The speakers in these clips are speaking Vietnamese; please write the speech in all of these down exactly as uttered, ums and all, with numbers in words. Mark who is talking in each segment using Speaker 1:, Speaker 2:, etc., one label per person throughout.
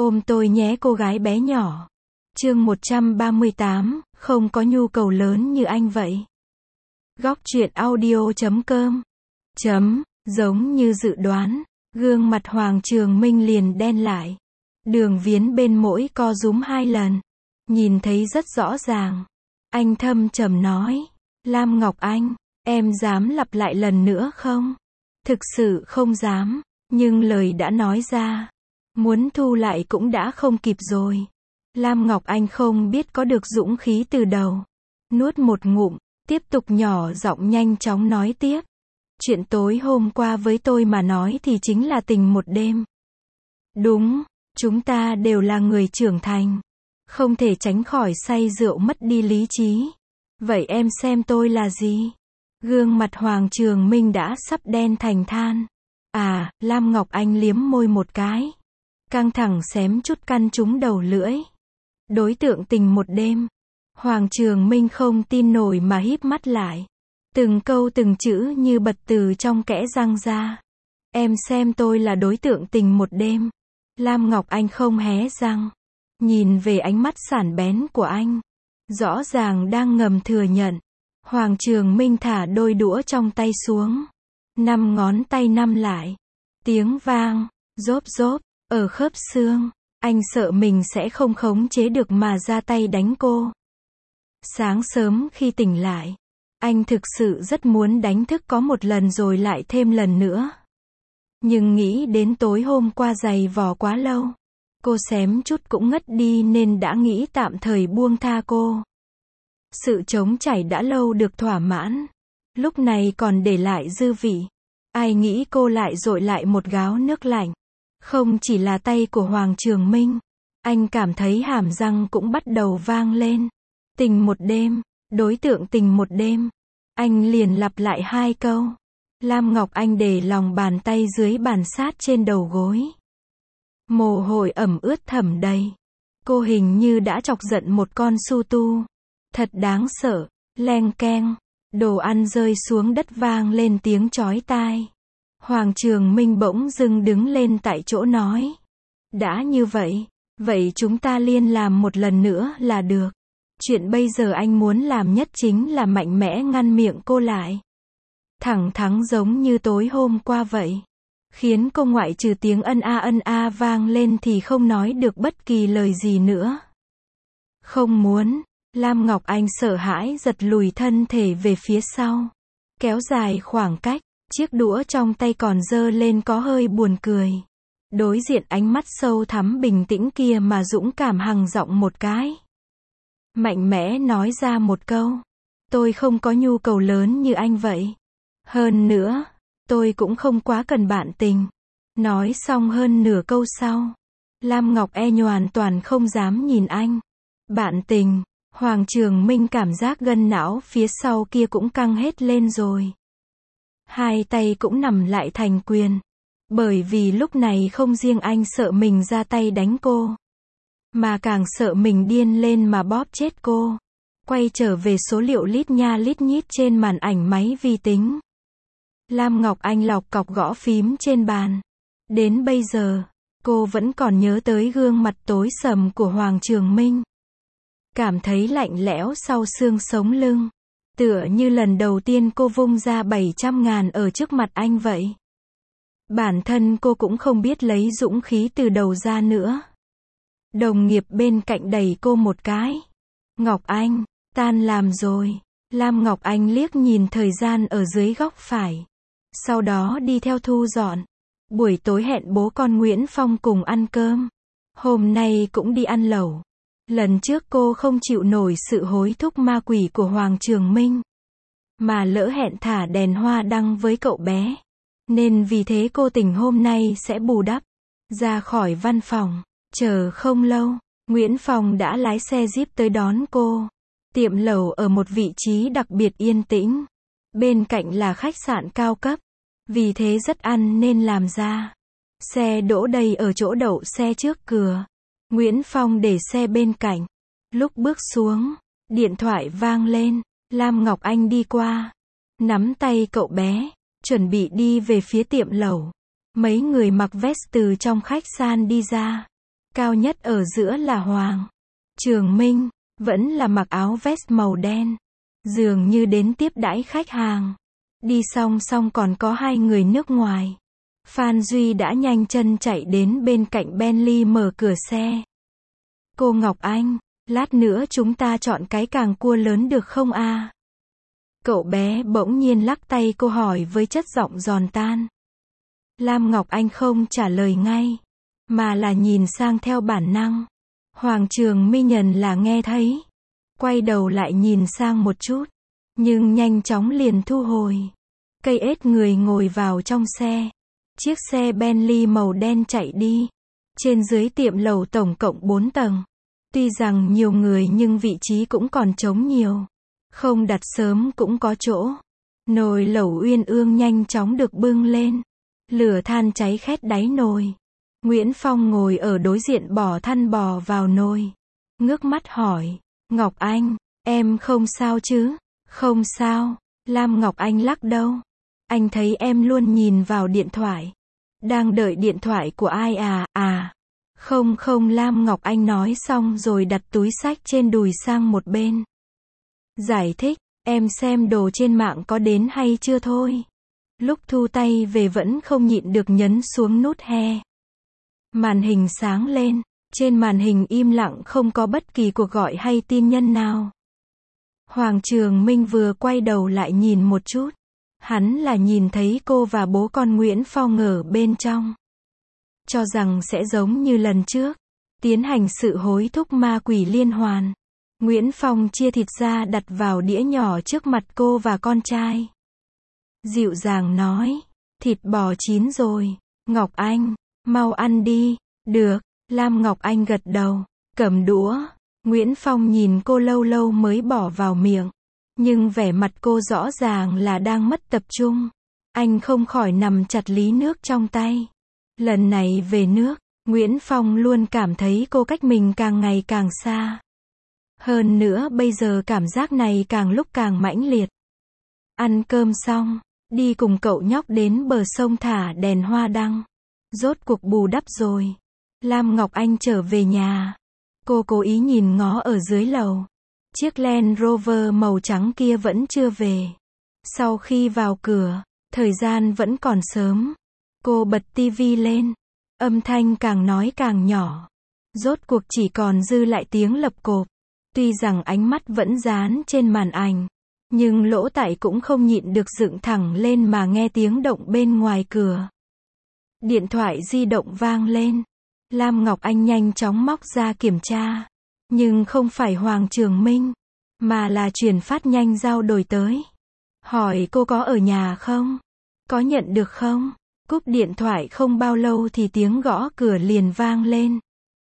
Speaker 1: Ôm tôi nhé cô gái bé nhỏ. Chương một trăm ba mươi tám, không có nhu cầu lớn như anh vậy. Góc truyện audio chấm com. Chấm, giống như dự đoán, gương mặt Hoàng Trường Minh liền đen lại. Đường viến bên mũi co rúm hai lần. Nhìn thấy rất rõ ràng. Anh thâm trầm nói. Lam Ngọc Anh, em dám lặp lại lần nữa không? Thực sự không dám, nhưng lời đã nói ra. Muốn thu lại cũng đã không kịp rồi. Lam Ngọc Anh không biết có được dũng khí từ đầu. Nuốt một ngụm, tiếp tục nhỏ giọng nhanh chóng nói tiếp. Chuyện tối hôm qua với tôi mà nói thì chính là tình một đêm. Đúng, chúng ta đều là người trưởng thành. Không thể tránh khỏi say rượu mất đi lý trí. Vậy em xem tôi là gì? Gương mặt Hoàng Trường Minh đã sắp đen thành than. À, Lam Ngọc Anh liếm môi một cái. Căng thẳng xém chút căn trúng đầu lưỡi. Đối tượng tình một đêm. Hoàng Trường Minh không tin nổi mà híp mắt lại. Từng câu từng chữ như bật từ trong kẽ răng ra. Em xem tôi là đối tượng tình một đêm. Lam Ngọc Anh không hé răng. Nhìn về ánh mắt sản bén của anh. Rõ ràng đang ngầm thừa nhận. Hoàng Trường Minh thả đôi đũa trong tay xuống. Năm ngón tay nắm lại. Tiếng vang, rốp rốp, ở khớp xương. Anh sợ mình sẽ không khống chế được mà ra tay đánh cô. Sáng sớm khi tỉnh lại, anh thực sự rất muốn đánh thức có một lần rồi lại thêm lần nữa. Nhưng nghĩ đến tối hôm qua giày vò quá lâu. Cô xém chút cũng ngất đi nên đã nghĩ tạm thời buông tha cô. Sự trống chảy đã lâu được thỏa mãn. Lúc này còn để lại dư vị. Ai nghĩ cô lại dội lại một gáo nước lạnh. Không chỉ là tay của Hoàng Trường Minh. Anh cảm thấy hàm răng cũng bắt đầu vang lên. Tình một đêm, đối tượng tình một đêm. Anh liền lặp lại hai câu. Lam Ngọc Anh để lòng bàn tay dưới bàn sát trên đầu gối. Mồ hôi ẩm ướt thẩm đầy. Cô hình như đã chọc giận một con su tu. Thật đáng sợ, leng keng. Đồ ăn rơi xuống đất vang lên tiếng chói tai. Hoàng Trường Minh bỗng dưng đứng lên tại chỗ nói. Đã như vậy, vậy chúng ta liên làm một lần nữa là được. Chuyện bây giờ anh muốn làm nhất chính là mạnh mẽ ngăn miệng cô lại. Thẳng thắn giống như tối hôm qua vậy. Khiến cô ngoại trừ tiếng ân a ân a vang lên thì không nói được bất kỳ lời gì nữa. Không muốn. Lam Ngọc Anh sợ hãi giật lùi thân thể về phía sau. Kéo dài khoảng cách. Chiếc đũa trong tay còn giơ lên có hơi buồn cười. Đối diện ánh mắt sâu thẳm bình tĩnh kia mà dũng cảm hằng giọng một cái. Mạnh mẽ nói ra một câu. Tôi không có nhu cầu lớn như anh vậy. Hơn nữa, tôi cũng không quá cần bạn tình. Nói xong hơn nửa câu sau. Lam Ngọc E hoàn toàn không dám nhìn anh. Bạn tình, Hoàng Trường Minh cảm giác gân não phía sau kia cũng căng hết lên rồi. Hai tay cũng nằm lại thành quyền. Bởi vì lúc này không riêng anh sợ mình ra tay đánh cô. Mà càng sợ mình điên lên mà bóp chết cô. Quay trở về số liệu lít nha lít nhít trên màn ảnh máy vi tính. Lam Ngọc Anh lọc cọc gõ phím trên bàn. Đến bây giờ, cô vẫn còn nhớ tới gương mặt tối sầm của Hoàng Trường Minh. Cảm thấy lạnh lẽo sau xương sống lưng. Tựa như lần đầu tiên cô vung ra bảy trăm ngàn ở trước mặt anh vậy. Bản thân cô cũng không biết lấy dũng khí từ đầu ra nữa. Đồng nghiệp bên cạnh đẩy cô một cái. Ngọc Anh, tan làm rồi. Lam Ngọc Anh liếc nhìn thời gian ở dưới góc phải. Sau đó đi theo thu dọn. Buổi tối hẹn bố con Nguyễn Phong cùng ăn cơm. Hôm nay cũng đi ăn lẩu. Lần trước cô không chịu nổi sự hối thúc ma quỷ của Hoàng Trường Minh. Mà lỡ hẹn thả đèn hoa đăng với cậu bé. Nên vì thế cô tỉnh hôm nay sẽ bù đắp. Ra khỏi văn phòng. Chờ không lâu, Nguyễn Phong đã lái xe Jeep tới đón cô. Tiệm lẩu ở một vị trí đặc biệt yên tĩnh. Bên cạnh là khách sạn cao cấp. Vì thế rất ăn nên làm ra. Xe đỗ đầy ở chỗ đậu xe trước cửa. Nguyễn Phong để xe bên cạnh. Lúc bước xuống, điện thoại vang lên. Lam Ngọc Anh đi qua. Nắm tay cậu bé. Chuẩn bị đi về phía tiệm lẩu. Mấy người mặc vest từ trong khách sạn đi ra. Cao nhất ở giữa là Hoàng Trường Minh, vẫn là mặc áo vest màu đen. Dường như đến tiếp đãi khách hàng. Đi song song còn có hai người nước ngoài. Phan Duy đã nhanh chân chạy đến bên cạnh Bentley mở cửa xe. Cô Ngọc Anh, lát nữa chúng ta chọn cái càng cua lớn được không a? Cậu bé bỗng nhiên lắc tay cô hỏi với chất giọng giòn tan. Lam Ngọc Anh không trả lời ngay, mà là nhìn sang theo bản năng. Hoàng Trường Minh nhận là nghe thấy. Quay đầu lại nhìn sang một chút, nhưng nhanh chóng liền thu hồi. Cây ếch người ngồi vào trong xe. Chiếc xe Bentley màu đen chạy đi. Trên dưới tiệm lẩu tổng cộng bốn tầng. Tuy rằng nhiều người nhưng vị trí cũng còn trống nhiều. Không đặt sớm cũng có chỗ. Nồi lẩu uyên ương nhanh chóng được bưng lên. Lửa than cháy khét đáy nồi. Nguyễn Phong ngồi ở đối diện bỏ than bò vào nồi. Ngước mắt hỏi, Ngọc Anh, em không sao chứ? Không sao. Lam Ngọc Anh lắc đầu. Anh thấy em luôn nhìn vào điện thoại. Đang đợi điện thoại của ai à? À. Không không, Lam Ngọc Anh nói xong rồi đặt túi xách trên đùi sang một bên. Giải thích, em xem đồ trên mạng có đến hay chưa thôi. Lúc thu tay về vẫn không nhịn được nhấn xuống nút he. Màn hình sáng lên, trên màn hình im lặng không có bất kỳ cuộc gọi hay tin nhân nào. Hoàng Trường Minh vừa quay đầu lại nhìn một chút. Hắn là nhìn thấy cô và bố con Nguyễn Phong ở bên trong. Cho rằng sẽ giống như lần trước, tiến hành sự hối thúc ma quỷ liên hoàn. Nguyễn Phong chia thịt ra đặt vào đĩa nhỏ trước mặt cô và con trai. Dịu dàng nói, thịt bò chín rồi, Ngọc Anh, mau ăn đi. Được, Lam Ngọc Anh gật đầu, cầm đũa. Nguyễn Phong nhìn cô lâu lâu mới bỏ vào miệng. Nhưng vẻ mặt cô rõ ràng là đang mất tập trung. Anh không khỏi nằm chặt lý nước trong tay. Lần này về nước, Nguyễn Phong luôn cảm thấy cô cách mình càng ngày càng xa. Hơn nữa bây giờ cảm giác này càng lúc càng mãnh liệt. Ăn cơm xong, đi cùng cậu nhóc đến bờ sông thả đèn hoa đăng. Rốt cuộc bù đắp rồi. Lam Ngọc Anh trở về nhà. Cô cố ý nhìn ngó ở dưới lầu. Chiếc Land Rover màu trắng kia vẫn chưa về. Sau khi vào cửa, thời gian vẫn còn sớm. Cô bật tivi lên. Âm thanh càng nói càng nhỏ. Rốt cuộc chỉ còn dư lại tiếng lập cộp. Tuy rằng ánh mắt vẫn dán trên màn ảnh, nhưng lỗ tai cũng không nhịn được dựng thẳng lên mà nghe tiếng động bên ngoài cửa. Điện thoại di động vang lên. Lam Ngọc Anh nhanh chóng móc ra kiểm tra. Nhưng không phải Hoàng Trường Minh, mà là chuyển phát nhanh giao đổi tới. Hỏi cô có ở nhà không? Có nhận được không? Cúp điện thoại không bao lâu thì tiếng gõ cửa liền vang lên.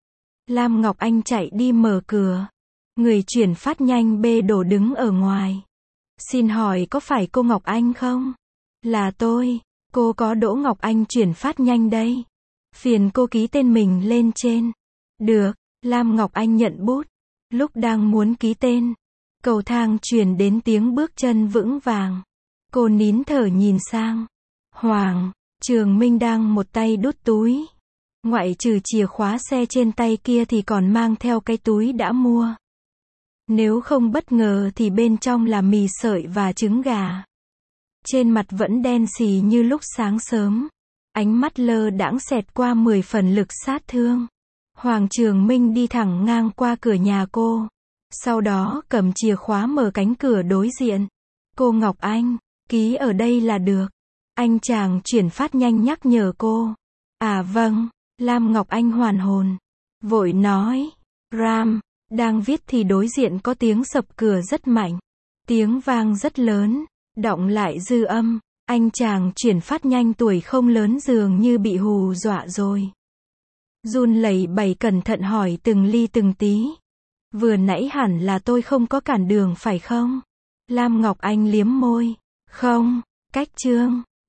Speaker 1: Lam Ngọc Anh chạy đi mở cửa. Người chuyển phát nhanh bê đồ đứng ở ngoài. Xin hỏi có phải cô Ngọc Anh không? Là tôi, cô có Đỗ Ngọc Anh chuyển phát nhanh đây. Phiền cô ký tên mình lên trên. Được, Lam Ngọc Anh nhận bút. Lúc đang muốn ký tên, cầu thang truyền đến tiếng bước chân vững vàng. Cô nín thở nhìn sang. Hoàng Trường Minh đang một tay đút túi. Ngoại trừ chìa khóa xe trên tay kia thì còn mang theo cái túi đã mua. Nếu không bất ngờ thì bên trong là mì sợi và trứng gà. Trên mặt vẫn đen xì như lúc sáng sớm. Ánh mắt lơ đãng xẹt qua mười phần lực sát thương. Hoàng Trường Minh đi thẳng ngang qua cửa nhà cô. Sau đó cầm chìa khóa mở cánh cửa đối diện. Cô Ngọc Anh, ký ở đây là được. Anh chàng chuyển phát nhanh nhắc nhở cô. À vâng, Lam Ngọc Anh hoàn hồn. Vội nói, Ram, đang viết thì đối diện có tiếng sập cửa rất mạnh. Tiếng vang rất lớn, đọng lại dư âm. Anh chàng chuyển phát nhanh tuổi không lớn dường như bị hù dọa rồi. Run lẩy bẩy cẩn thận hỏi từng ly từng tí. Vừa nãy hẳn là tôi không có cản đường phải không? Lam Ngọc Anh liếm môi. Không, cách chương.